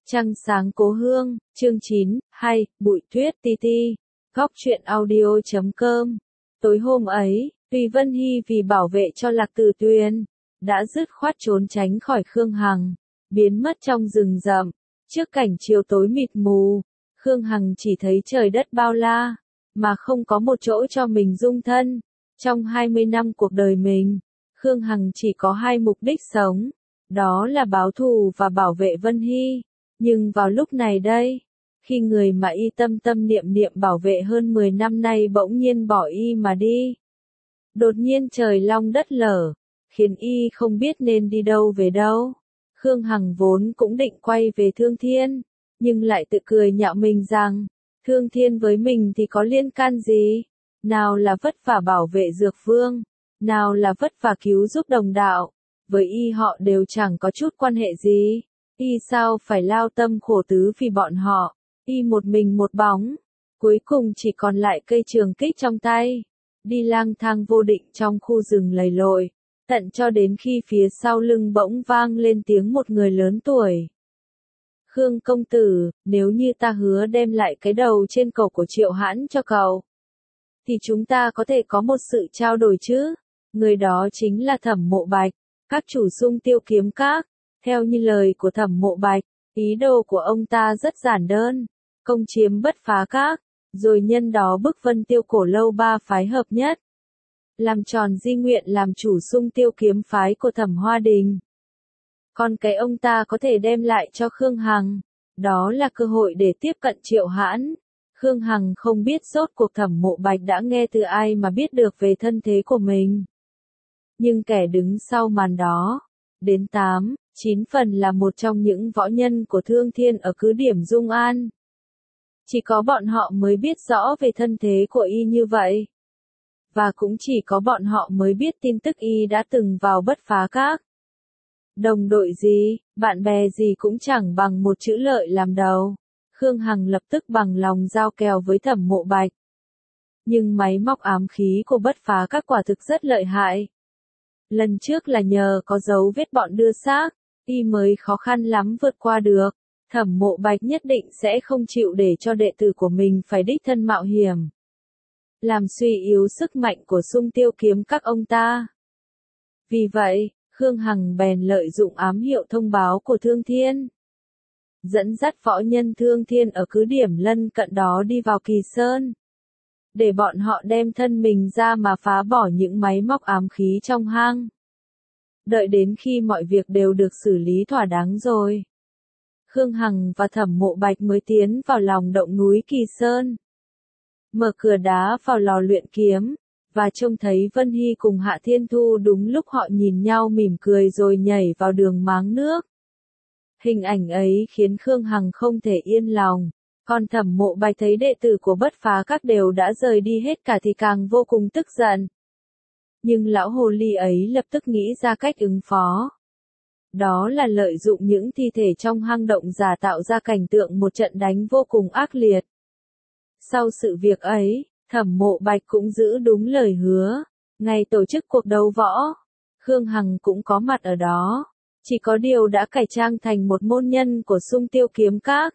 Trăng sáng cố hương, chương 9, hay, bụi tuyết ti ti, góc truyện audio.com. Tối hôm ấy, Tùy Vân Hy vì bảo vệ cho Lạc Tử Tuyền, đã dứt khoát trốn tránh khỏi Khương Hằng, biến mất trong rừng rậm. Trước cảnh chiều tối mịt mù, Khương Hằng chỉ thấy trời đất bao la, mà không có một chỗ cho mình dung thân. Trong 20 năm cuộc đời mình, Khương Hằng chỉ có hai mục đích sống, đó là báo thù và bảo vệ Vân Hy. Nhưng vào lúc này đây, khi người mà y tâm tâm niệm niệm bảo vệ hơn 10 năm nay bỗng nhiên bỏ y mà đi. Đột nhiên trời long đất lở, khiến y không biết nên đi đâu về đâu. Khương Hằng vốn cũng định quay về Thương Thiên, nhưng lại tự cười nhạo mình rằng, Thương Thiên với mình thì có liên can gì? Nào là vất vả bảo vệ Dược Vương, nào là vất vả cứu giúp đồng đạo, với y họ đều chẳng có chút quan hệ gì. Y sao phải lao tâm khổ tứ vì bọn họ, y một mình một bóng, cuối cùng chỉ còn lại cây trường kích trong tay, đi lang thang vô định trong khu rừng lầy lội, tận cho đến khi phía sau lưng bỗng vang lên tiếng một người lớn tuổi. Khương công tử, nếu như ta hứa đem lại cái đầu trên cổ của Triệu Hãn cho cậu, thì chúng ta có thể có một sự trao đổi chứ? Người đó chính là Thẩm Mộ Bạch, các chủ Sung Tiêu Kiếm Các. Theo như lời của Thẩm Mộ Bạch, ý đồ của ông ta rất giản đơn, công chiếm Bất Phá Các, rồi nhân đó bức Vân Tiêu Cổ Lâu ba phái hợp nhất, làm tròn di nguyện làm chủ Sung Tiêu Kiếm phái của Thẩm Hoa Đình. Còn cái ông ta có thể đem lại cho Khương Hằng, đó là cơ hội để tiếp cận Triệu Hãn. Khương Hằng không biết rốt cuộc Thẩm Mộ Bạch đã nghe từ ai mà biết được về thân thế của mình. Nhưng kẻ đứng sau màn đó, đến 8-9 phần là một trong những võ nhân của Thương Thiên ở cứ điểm Dung An. Chỉ có bọn họ mới biết rõ về thân thế của y như vậy. Và cũng chỉ có bọn họ mới biết tin tức y đã từng vào Bất Phá Các. Đồng đội gì, bạn bè gì cũng chẳng bằng một chữ lợi làm đầu. Khương Hằng lập tức bằng lòng giao kèo với Thẩm Mộ Bạch. Nhưng máy móc ám khí của Bất Phá Các quả thực rất lợi hại. Lần trước là nhờ có dấu vết bọn đưa xác, y mới khó khăn lắm vượt qua được. Thẩm Mộ Bạch nhất định sẽ không chịu để cho đệ tử của mình phải đích thân mạo hiểm, làm suy yếu sức mạnh của Sung Tiêu Kiếm Các ông ta. Vì vậy, Khương Hằng bèn lợi dụng ám hiệu thông báo của Thương Thiên, dẫn dắt võ nhân Thương Thiên ở cứ điểm lân cận đó đi vào Kỳ Sơn, để bọn họ đem thân mình ra mà phá bỏ những máy móc ám khí trong hang. Đợi đến khi mọi việc đều được xử lý thỏa đáng rồi, Khương Hằng và Thẩm Mộ Bạch mới tiến vào lòng động núi Kỳ Sơn, mở cửa đá vào lò luyện kiếm, và trông thấy Vân Hy cùng Hạ Thiên Thu đúng lúc họ nhìn nhau mỉm cười rồi nhảy vào đường máng nước. Hình ảnh ấy khiến Khương Hằng không thể yên lòng, còn Thẩm Mộ Bạch thấy đệ tử của Bất Phá Các đều đã rời đi hết cả thì càng vô cùng tức giận. Nhưng lão hồ ly ấy lập tức nghĩ ra cách ứng phó. Đó là lợi dụng những thi thể trong hang động giả tạo ra cảnh tượng một trận đánh vô cùng ác liệt. Sau sự việc ấy, Thẩm Mộ Bạch cũng giữ đúng lời hứa. Ngày tổ chức cuộc đấu võ, Khương Hằng cũng có mặt ở đó. Chỉ có điều đã cải trang thành một môn nhân của Sung Tiêu Kiếm Các.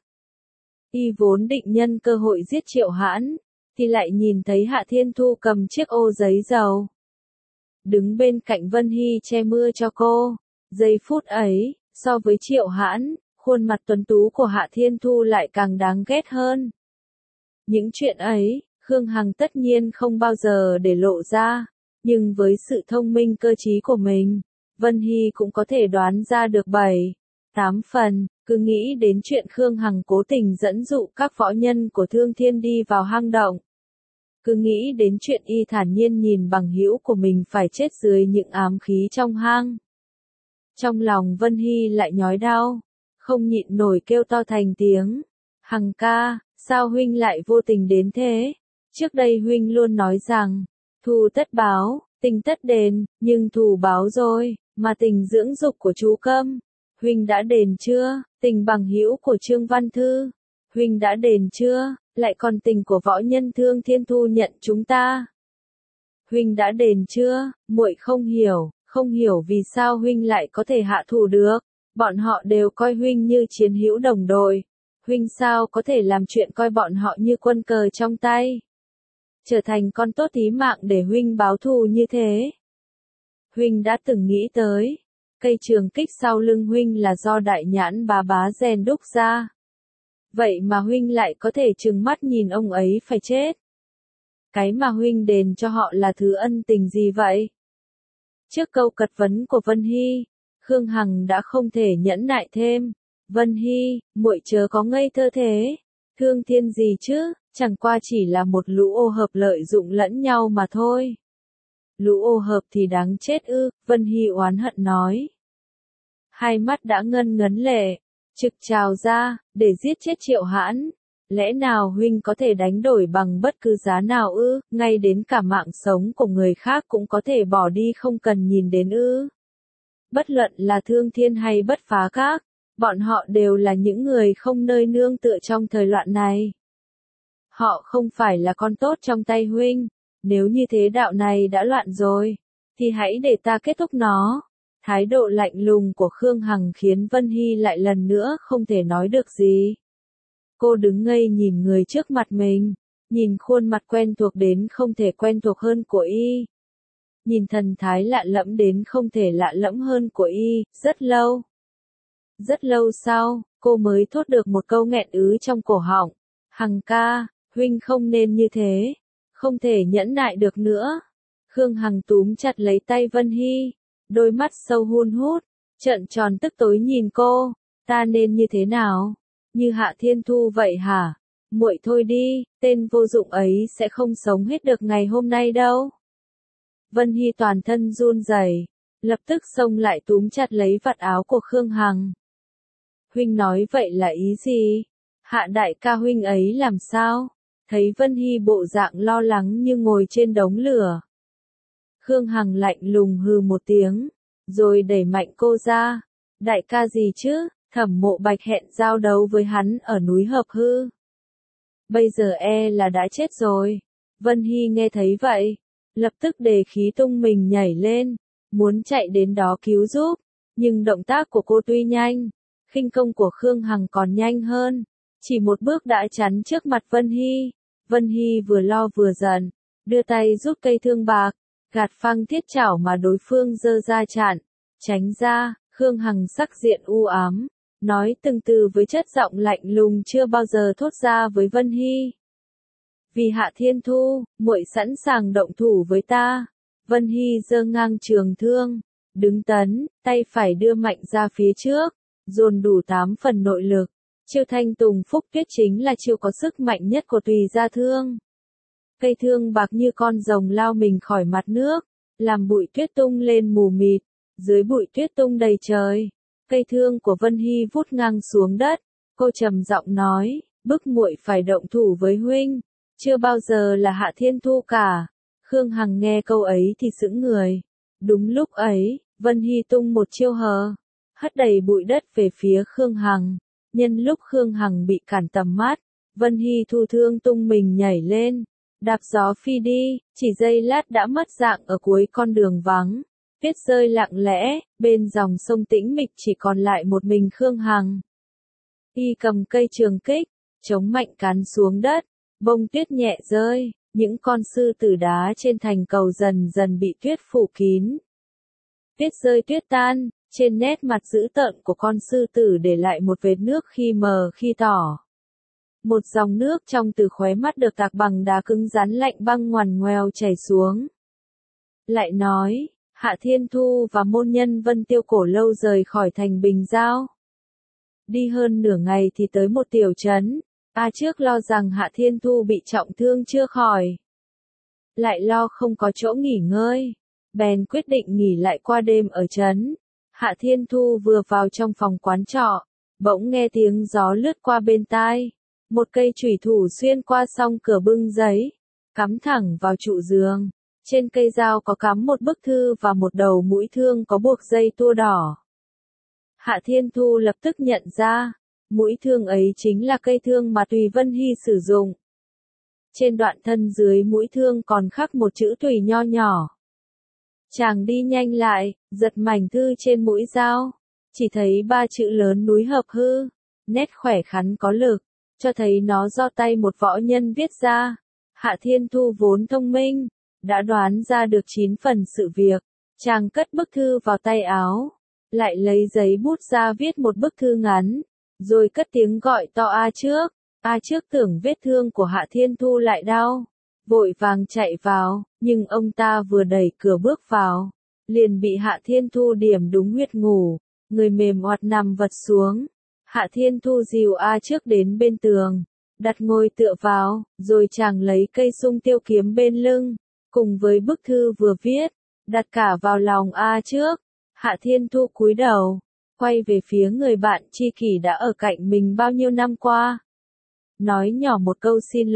Y vốn định nhân cơ hội giết Triệu Hãn, thì lại nhìn thấy Hạ Thiên Thu cầm chiếc ô giấy dầu, đứng bên cạnh Vân Hy che mưa cho cô. Giây phút ấy, so với Triệu Hãn, khuôn mặt tuấn tú của Hạ Thiên Thu lại càng đáng ghét hơn. Những chuyện ấy, Khương Hằng tất nhiên không bao giờ để lộ ra, nhưng với sự thông minh cơ trí của mình, Vân Hy cũng có thể đoán ra được 7-8 phần. Cứ nghĩ đến chuyện Khương Hằng cố tình dẫn dụ các võ nhân của Thương Thiên đi vào hang động. Cứ nghĩ đến chuyện y thản nhiên nhìn bằng hữu của mình phải chết dưới những ám khí trong hang. Trong lòng Vân Hy lại nhói đau, không nhịn nổi kêu to thành tiếng. Hằng ca, sao huynh lại vô tình đến thế? Trước đây huynh luôn nói rằng, thù tất báo, tình tất đền, nhưng thù báo rồi, mà tình dưỡng dục của chú Câm, huynh đã đền chưa? Tình bằng hữu của Trương Văn Thư, huynh đã đền chưa? Lại còn tình của võ nhân Thương Thiên thu nhận chúng ta, huynh đã đền chưa? Muội không hiểu vì sao huynh lại có thể hạ thủ được. Bọn họ đều coi huynh như chiến hữu đồng đội. Huynh sao có thể làm chuyện coi bọn họ như quân cờ trong tay. Trở thành con tốt tí mạng để huynh báo thù như thế. Huynh đã từng nghĩ tới, cây trường kích sau lưng huynh là do đại nhãn bá bá rèn đúc ra. Vậy mà huynh lại có thể trừng mắt nhìn ông ấy phải chết. Cái mà huynh đền cho họ là thứ ân tình gì vậy? Trước câu cật vấn của Vân Hy, Khương Hằng đã không thể nhẫn nại thêm. Vân Hy, muội chớ có ngây thơ thế. Thương Thiên gì chứ, chẳng qua chỉ là một lũ ô hợp lợi dụng lẫn nhau mà thôi. Lũ ô hợp thì đáng chết ư, Vân Hy oán hận nói. Hai mắt đã ngân ngấn lệ, trực trào ra, để giết chết Triệu Hãn. Lẽ nào huynh có thể đánh đổi bằng bất cứ giá nào ư, ngay đến cả mạng sống của người khác cũng có thể bỏ đi không cần nhìn đến ư. Bất luận là Thương Thiên hay Bất Phá Các, bọn họ đều là những người không nơi nương tựa trong thời loạn này. Họ không phải là con tốt trong tay huynh, nếu như thế đạo này đã loạn rồi, thì hãy để ta kết thúc nó. Thái độ lạnh lùng của Khương Hằng khiến Vân Hy lại lần nữa không thể nói được gì. Cô đứng ngây nhìn người trước mặt mình, nhìn khuôn mặt quen thuộc đến không thể quen thuộc hơn của y. Nhìn thần thái lạ lẫm đến không thể lạ lẫm hơn của y, rất lâu. Rất lâu sau, cô mới thốt được một câu nghẹn ứ trong cổ họng. Hằng ca, huynh không nên như thế, không thể nhẫn nại được nữa. Khương Hằng túm chặt lấy tay Vân Hy, đôi mắt sâu hun hút, trợn tròn tức tối nhìn cô, ta nên như thế nào? Như Hạ Thiên Thu vậy hả? Muội thôi đi, tên vô dụng ấy sẽ không sống hết được ngày hôm nay đâu. Vân Hy toàn thân run rẩy, lập tức xông lại túm chặt lấy vạt áo của Khương Hằng. Huynh nói vậy là ý gì? Hạ đại ca huynh ấy làm sao? Thấy Vân Hy bộ dạng lo lắng như ngồi trên đống lửa. Khương Hằng lạnh lùng hừ một tiếng, rồi đẩy mạnh cô ra. Đại ca gì chứ? Thẩm Mộ Bạch hẹn giao đấu với hắn ở núi Hợp Hư. Bây giờ là đã chết rồi. Vân Hy nghe thấy vậy, lập tức đề khí tung mình nhảy lên, muốn chạy đến đó cứu giúp. Nhưng động tác của cô tuy nhanh, khinh công của Khương Hằng còn nhanh hơn. Chỉ một bước đã chắn trước mặt Vân Hy. Vân Hy vừa lo vừa giận, đưa tay rút cây thương bạc, gạt phăng thiết chảo mà đối phương giơ ra chặn, tránh ra. Khương Hằng sắc diện u ám, nói từng từ với chất giọng lạnh lùng chưa bao giờ thốt ra với Vân Hy. Vì Hạ Thiên Thu, muội sẵn sàng động thủ với ta. Vân Hy giơ ngang trường thương, đứng tấn, tay phải đưa mạnh ra phía trước, dồn đủ 8 phần nội lực. Chiêu Thanh Tùng Phúc Tuyết chính là chiêu có sức mạnh nhất của Tùy Gia Thương. Cây thương bạc như con rồng lao mình khỏi mặt nước, làm bụi tuyết tung lên mù mịt, dưới bụi tuyết tung đầy trời. Cây thương của Vân Hy vút ngang xuống đất, cô trầm giọng nói, bức muội phải động thủ với huynh, chưa bao giờ là Hạ Thiên Thu cả. Khương Hằng nghe câu ấy thì sững người. Đúng lúc ấy, Vân Hy tung một chiêu hờ, hất đầy bụi đất về phía Khương Hằng. Nhân lúc Khương Hằng bị cản tầm mắt, Vân Hy thu thương tung mình nhảy lên, đạp gió phi đi, chỉ giây lát đã mất dạng ở cuối con đường vắng. Tuyết rơi lặng lẽ, bên dòng sông tĩnh mịch chỉ còn lại một mình Khương Hằng. Y cầm cây trường kích, chống mạnh cán xuống đất, bông tuyết nhẹ rơi, những con sư tử đá trên thành cầu dần dần bị tuyết phủ kín. Tuyết rơi tuyết tan, trên nét mặt dữ tợn của con sư tử để lại một vệt nước khi mờ khi tỏ. Một dòng nước trong từ khóe mắt được tạc bằng đá cứng rắn lạnh băng ngoằn ngoèo chảy xuống. Lại nói, Hạ Thiên Thu và môn nhân Vân Tiêu Cổ Lâu rời khỏi thành Bình Giao. Đi hơn nửa ngày thì tới một tiểu trấn. Trước lo rằng Hạ Thiên Thu bị trọng thương chưa khỏi, lại lo không có chỗ nghỉ ngơi, bèn quyết định nghỉ lại qua đêm ở trấn. Hạ Thiên Thu vừa vào trong phòng quán trọ, bỗng nghe tiếng gió lướt qua bên tai. Một cây chủy thủ xuyên qua song cửa bưng giấy, cắm thẳng vào trụ giường. Trên cây dao có cắm một bức thư và một đầu mũi thương có buộc dây tua đỏ. Hạ Thiên Thu lập tức nhận ra, mũi thương ấy chính là cây thương mà Tùy Vân Hy sử dụng. Trên đoạn thân dưới mũi thương còn khắc một chữ Tùy nho nhỏ. Chàng đi nhanh lại, giật mảnh thư trên mũi dao. chỉ thấy ba chữ lớn núi hợp hư, nét khỏe khoắn có lực, cho thấy nó do tay một võ nhân viết ra. Hạ Thiên Thu vốn thông minh, đã đoán ra được 9 phần sự việc, chàng cất bức thư vào tay áo, lại lấy giấy bút ra viết một bức thư ngắn, rồi cất tiếng gọi to A Trước. A Trước tưởng vết thương của Hạ Thiên Thu lại đau, vội vàng chạy vào, nhưng ông ta vừa đẩy cửa bước vào, liền bị Hạ Thiên Thu điểm đúng huyệt ngủ, người mềm oặt nằm vật xuống. Hạ Thiên Thu dìu A Trước đến bên tường, đặt ngồi tựa vào, rồi chàng lấy cây sung tiêu kiếm bên lưng, cùng với bức thư vừa viết, đặt cả vào lòng A Trước. Hạ Thiên Thu cúi đầu, quay về phía người bạn tri kỷ đã ở cạnh mình bao nhiêu năm qua. Nói nhỏ một câu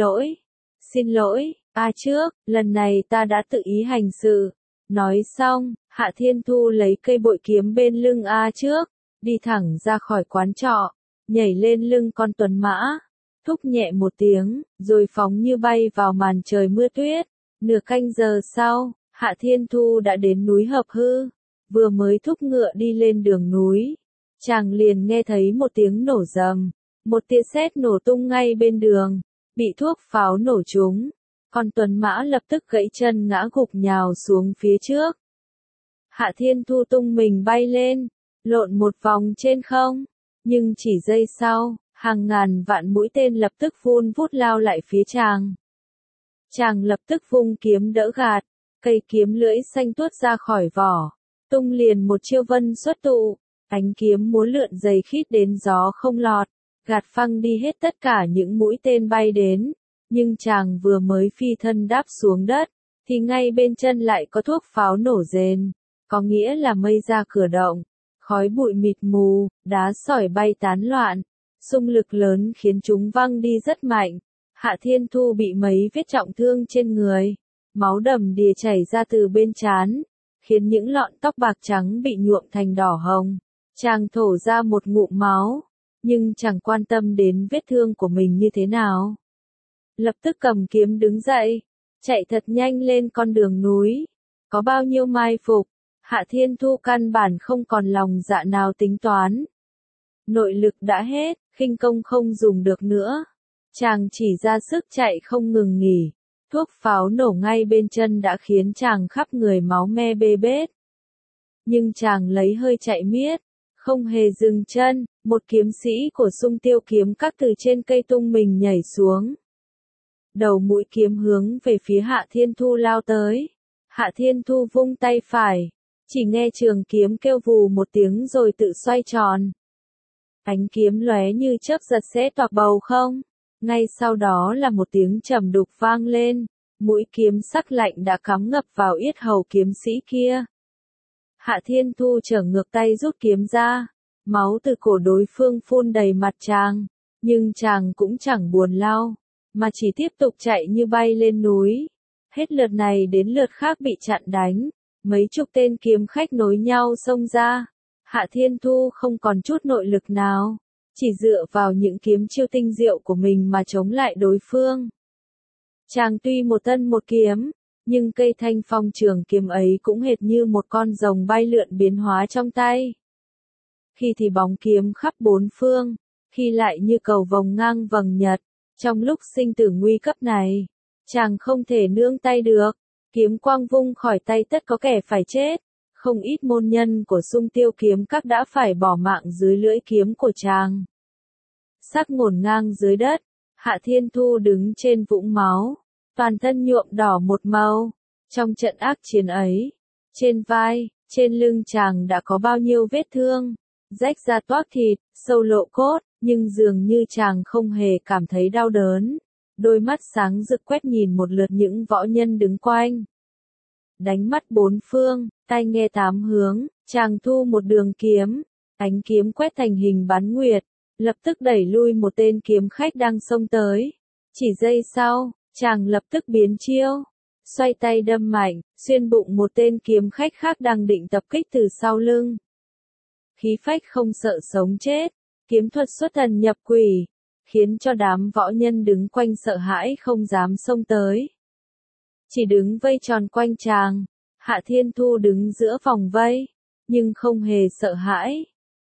xin lỗi, A Trước, lần này ta đã tự ý hành sự. Nói xong, Hạ Thiên Thu lấy cây bội kiếm bên lưng A Trước, đi thẳng ra khỏi quán trọ, nhảy lên lưng con tuấn mã, thúc nhẹ một tiếng, rồi phóng như bay vào màn trời mưa tuyết. Nửa canh giờ sau, Hạ Thiên Thu đã đến núi Hợp Hư, vừa mới thúc ngựa đi lên đường núi, chàng liền nghe thấy một tiếng nổ rầm, một tia sét nổ tung ngay bên đường, bị thuốc pháo nổ trúng, con tuấn mã lập tức gãy chân ngã gục nhào xuống phía trước. Hạ Thiên Thu tung mình bay lên, lộn một vòng trên không, nhưng chỉ giây sau, hàng ngàn vạn mũi tên lập tức vun vút lao lại phía chàng. Chàng lập tức vung kiếm đỡ gạt, cây kiếm lưỡi xanh tuốt ra khỏi vỏ, tung liền một chiêu vân xuất tụ, ánh kiếm múa lượn dày khít đến gió không lọt, gạt phăng đi hết tất cả những mũi tên bay đến, nhưng chàng vừa mới phi thân đáp xuống đất, thì ngay bên chân lại có thuốc pháo nổ rền, có nghĩa là mây ra cửa động, khói bụi mịt mù, đá sỏi bay tán loạn, xung lực lớn khiến chúng văng đi rất mạnh. Hạ Thiên Thu bị mấy vết trọng thương trên người, máu đầm đìa chảy ra từ bên trán, khiến những lọn tóc bạc trắng bị nhuộm thành đỏ hồng. Chàng thổ ra một ngụm máu, nhưng chẳng quan tâm đến vết thương của mình như thế nào. Lập tức cầm kiếm đứng dậy, chạy thật nhanh lên con đường núi. Có bao nhiêu mai phục, Hạ Thiên Thu căn bản không còn lòng dạ nào tính toán. Nội lực đã hết, khinh công không dùng được nữa. Chàng chỉ ra sức chạy không ngừng nghỉ. Thuốc pháo nổ ngay bên chân đã khiến chàng khắp người máu me bê bết. Nhưng chàng lấy hơi chạy miết, không hề dừng chân, một kiếm sĩ của Sung Tiêu Kiếm Các từ trên cây tung mình nhảy xuống. Đầu mũi kiếm hướng về phía Hạ Thiên Thu lao tới. Hạ Thiên Thu vung tay phải, chỉ nghe trường kiếm kêu vù một tiếng rồi tự xoay tròn. Ánh kiếm lóe như chớp giật sẽ toạc bầu không. Ngay sau đó là một tiếng trầm đục vang lên, mũi kiếm sắc lạnh đã cắm ngập vào yết hầu kiếm sĩ kia. Hạ Thiên Thu trở ngược tay rút kiếm ra, máu từ cổ đối phương phun đầy mặt chàng, nhưng chàng cũng chẳng buồn lau, mà chỉ tiếp tục chạy như bay lên núi. Hết lượt này đến lượt khác bị chặn đánh, mấy chục tên kiếm khách nối nhau xông ra. Hạ Thiên Thu không còn chút nội lực nào, chỉ dựa vào những kiếm chiêu tinh diệu của mình mà chống lại đối phương. Chàng tuy một thân một kiếm, nhưng cây thanh phong trường kiếm ấy cũng hệt như một con rồng bay lượn biến hóa trong tay. Khi thì bóng kiếm khắp bốn phương, khi lại như cầu vồng ngang vầng nhật. Trong lúc sinh tử nguy cấp này, chàng không thể nương tay được, kiếm quang vung khỏi tay tất có kẻ phải chết. Không ít môn nhân của Sung Tiêu Kiếm Các đã phải bỏ mạng dưới lưỡi kiếm của chàng. Sắc ngổn ngang dưới đất, Hạ Thiên Thu đứng trên vũng máu, toàn thân nhuộm đỏ một màu. Trong trận ác chiến ấy, trên vai, trên lưng chàng đã có bao nhiêu vết thương, rách ra toác thịt, sâu lộ cốt, nhưng dường như chàng không hề cảm thấy đau đớn. Đôi mắt sáng rực quét nhìn một lượt những võ nhân đứng quanh. Đánh mắt bốn phương, tai nghe tám hướng, chàng thu một đường kiếm, ánh kiếm quét thành hình bán nguyệt, lập tức đẩy lui một tên kiếm khách đang xông tới. Chỉ giây sau, chàng lập tức biến chiêu, xoay tay đâm mạnh, xuyên bụng một tên kiếm khách khác đang định tập kích từ sau lưng. Khí phách không sợ sống chết, kiếm thuật xuất thần nhập quỷ, khiến cho đám võ nhân đứng quanh sợ hãi không dám xông tới. Chỉ đứng vây tròn quanh chàng, Hạ Thiên Thu đứng giữa vòng vây, nhưng không hề sợ hãi.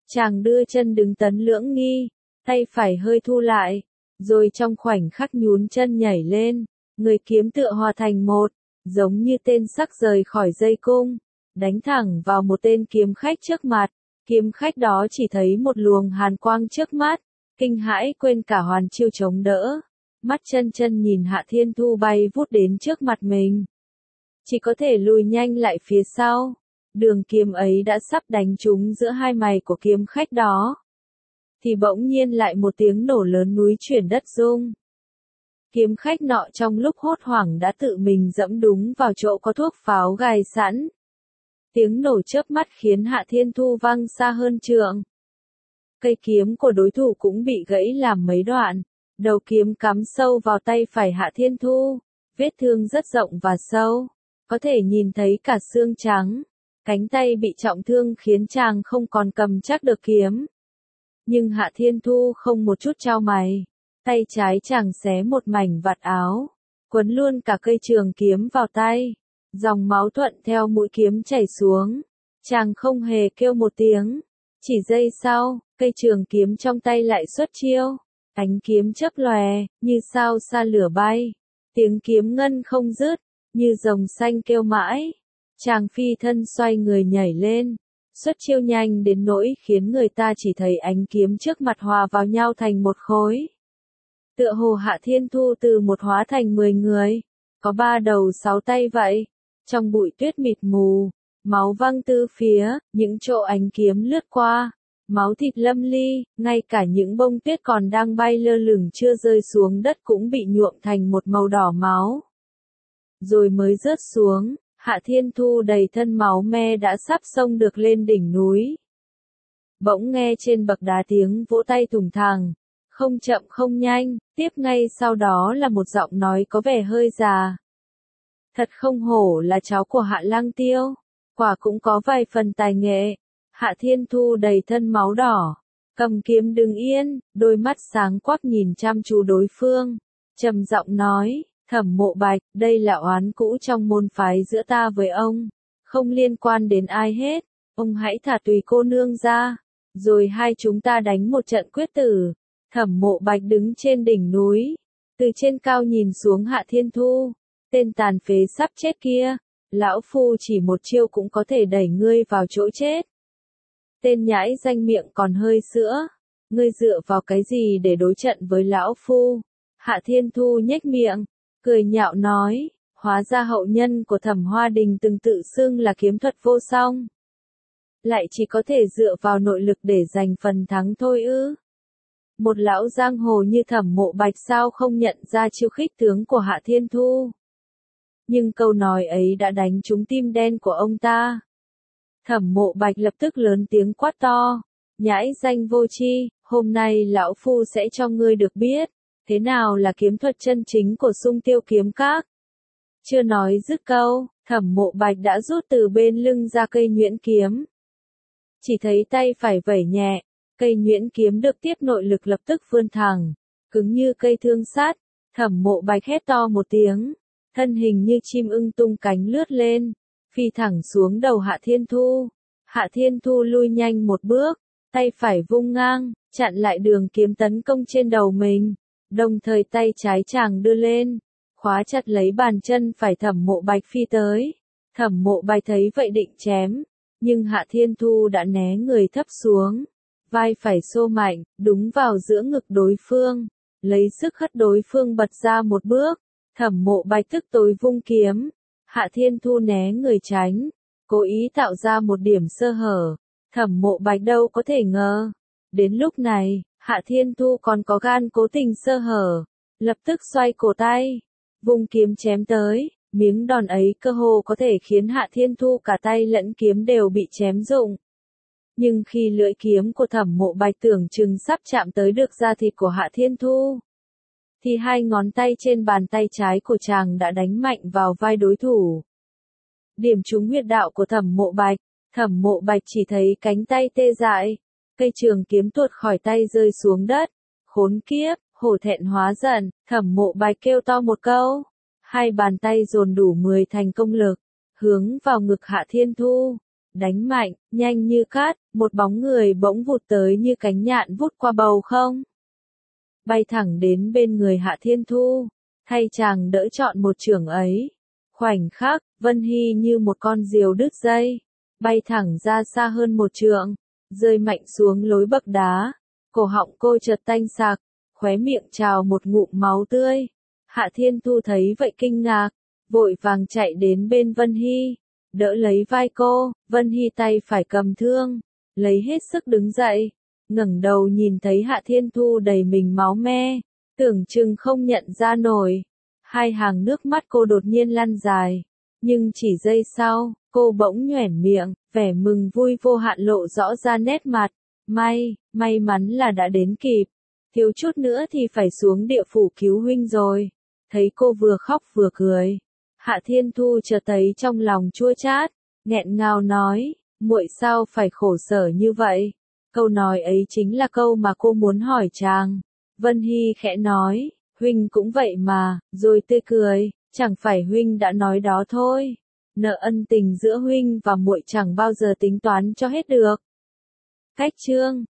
Chàng đưa chân đứng tấn lưỡng nghi, tay phải hơi thu lại, rồi trong khoảnh khắc nhún chân nhảy lên, người kiếm tựa hòa thành một, giống như tên sắc rời khỏi dây cung, đánh thẳng vào một tên kiếm khách trước mặt. Kiếm khách đó chỉ thấy một luồng hàn quang trước mắt, kinh hãi quên cả hoàn chiêu chống đỡ, mắt chân chân nhìn Hạ Thiên Thu bay vút đến trước mặt mình. Chỉ có thể lùi nhanh lại phía sau, đường kiếm ấy đã sắp đánh trúng giữa hai mày của kiếm khách đó. Thì bỗng nhiên lại một tiếng nổ lớn núi chuyển đất rung. Kiếm khách nọ trong lúc hốt hoảng đã tự mình dẫm đúng vào chỗ có thuốc pháo gài sẵn. Tiếng nổ chớp mắt khiến Hạ Thiên Thu văng xa hơn trượng. Cây kiếm của đối thủ cũng bị gãy làm mấy đoạn, đầu kiếm cắm sâu vào tay phải Hạ Thiên Thu, vết thương rất rộng và sâu, có thể nhìn thấy cả xương trắng. Cánh tay bị trọng thương khiến chàng không còn cầm chắc được kiếm. Nhưng Hạ Thiên Thu không một chút chau mày, tay trái chàng xé một mảnh vạt áo, quấn luôn cả cây trường kiếm vào tay. Dòng máu thuận theo mũi kiếm chảy xuống, chàng không hề kêu một tiếng. Chỉ giây sau, cây trường kiếm trong tay lại xuất chiêu, ánh kiếm chớp lòe, như sao xa lửa bay. Tiếng kiếm ngân không dứt, như rồng xanh kêu mãi. Chàng phi thân xoay người nhảy lên, xuất chiêu nhanh đến nỗi khiến người ta chỉ thấy ánh kiếm trước mặt hòa vào nhau thành một khối. Tựa hồ Hạ Thiên Thu từ một hóa thành 10 người, có 3 đầu 6 tay vậy. Trong bụi tuyết mịt mù, máu văng tứ phía, những chỗ ánh kiếm lướt qua, máu thịt lâm ly, ngay cả những bông tuyết còn đang bay lơ lửng chưa rơi xuống đất cũng bị nhuộm thành một màu đỏ máu. Rồi mới rớt xuống, Hạ Thiên Thu đầy thân máu me đã sắp xông được lên đỉnh núi. Bỗng nghe trên bậc đá tiếng vỗ tay thùng thẳng, không chậm không nhanh, tiếp ngay sau đó là một giọng nói có vẻ hơi già. Thật không hổ là cháu của Hạ Lăng Tiêu, quả cũng có vài phần tài nghệ. Hạ Thiên Thu đầy thân máu đỏ, cầm kiếm đứng yên, đôi mắt sáng quắc nhìn chăm chú đối phương, trầm giọng nói, Thẩm Mộ Bạch, đây là oán cũ trong môn phái giữa ta với ông, không liên quan đến ai hết, ông hãy thả tùy cô nương ra, rồi hai chúng ta đánh một trận quyết tử. Thẩm Mộ Bạch đứng trên đỉnh núi, từ trên cao nhìn xuống Hạ Thiên Thu. Tên tàn phế sắp chết kia, lão phu chỉ một chiêu cũng có thể đẩy ngươi vào chỗ chết. Tên nhãi danh miệng còn hơi sữa, ngươi dựa vào cái gì để đối trận với lão phu? Hạ Thiên Thu nhếch miệng, cười nhạo nói, hóa ra hậu nhân của Thẩm Hoa Đình từng tự xưng là kiếm thuật vô song. Lại chỉ có thể dựa vào nội lực để giành phần thắng thôi ư. Một lão giang hồ như Thẩm Mộ Bạch sao không nhận ra chiêu khích tướng của Hạ Thiên Thu. Nhưng câu nói ấy đã đánh trúng tim đen của ông ta. Thẩm Mộ Bạch lập tức lớn tiếng quát to, nhãi danh vô tri, hôm nay lão phu sẽ cho ngươi được biết, thế nào là kiếm thuật chân chính của Sung Tiêu Kiếm Các. Chưa nói dứt câu, Thẩm Mộ Bạch đã rút từ bên lưng ra cây nhuyễn kiếm. Chỉ thấy tay phải vẩy nhẹ, cây nhuyễn kiếm được tiếp nội lực lập tức vươn thẳng, cứng như cây thương sắt. Thẩm Mộ Bạch hét to một tiếng, thân hình như chim ưng tung cánh lướt lên, phi thẳng xuống đầu Hạ Thiên Thu. Hạ Thiên Thu lui nhanh một bước, tay phải vung ngang, chặn lại đường kiếm tấn công trên đầu mình, đồng thời tay trái chàng đưa lên, khóa chặt lấy bàn chân phải Thẩm Mộ Bạch phi tới. Thẩm Mộ Bạch thấy vậy định chém, nhưng Hạ Thiên Thu đã né người thấp xuống, vai phải xô mạnh, đúng vào giữa ngực đối phương, lấy sức hất đối phương bật ra một bước. Thẩm Mộ Bạch tức tối vung kiếm, Hạ Thiên Thu né người tránh, cố ý tạo ra một điểm sơ hở. Thẩm Mộ Bạch đâu có thể ngờ. Đến lúc này, Hạ Thiên Thu còn có gan cố tình sơ hở, lập tức xoay cổ tay, vung kiếm chém tới, miếng đòn ấy cơ hồ có thể khiến Hạ Thiên Thu cả tay lẫn kiếm đều bị chém rụng. Nhưng khi lưỡi kiếm của Thẩm Mộ Bạch tưởng chừng sắp chạm tới được da thịt của Hạ Thiên Thu, thì hai ngón tay trên bàn tay trái của chàng đã đánh mạnh vào vai đối thủ. Điểm trúng huyệt đạo của Thẩm Mộ Bạch, Thẩm Mộ Bạch chỉ thấy cánh tay tê dại, cây trường kiếm tuột khỏi tay rơi xuống đất. Khốn kiếp, hổ thẹn hóa giận, Thẩm Mộ Bạch kêu to một câu, hai bàn tay dồn đủ 10 thành công lực, hướng vào ngực Hạ Thiên Thu. Đánh mạnh, nhanh như cát, một bóng người bỗng vụt tới như cánh nhạn vút qua bầu không. Bay thẳng đến bên người Hạ Thiên Thu, thay chàng đỡ trọn một chưởng ấy. Khoảnh khắc, Vân Hy như một con diều đứt dây, bay thẳng ra xa hơn một trượng, rơi mạnh xuống lối bậc đá. Cổ họng cô chợt tanh sạc, khóe miệng trào một ngụm máu tươi. Hạ Thiên Thu thấy vậy kinh ngạc, vội vàng chạy đến bên Vân Hy, đỡ lấy vai cô. Vân Hy tay phải cầm thương, lấy hết sức đứng dậy, ngẩng đầu nhìn thấy Hạ Thiên Thu đầy mình máu me, tưởng chừng không nhận ra nổi. Hai hàng nước mắt cô đột nhiên lăn dài, nhưng chỉ giây sau, cô bỗng nhoẻn miệng, vẻ mừng vui vô hạn lộ rõ ra nét mặt. May mắn là đã đến kịp, thiếu chút nữa thì phải xuống địa phủ cứu huynh rồi. Thấy cô vừa khóc vừa cười, Hạ Thiên Thu chợt thấy trong lòng chua chát, nghẹn ngào nói, muội sao phải khổ sở như vậy? Câu nói ấy chính là câu mà cô muốn hỏi chàng. Vân Hy khẽ nói, huynh cũng vậy mà, rồi tươi cười, chẳng phải huynh đã nói đó thôi. Nợ ân tình giữa huynh và muội chẳng bao giờ tính toán cho hết được. Cách chương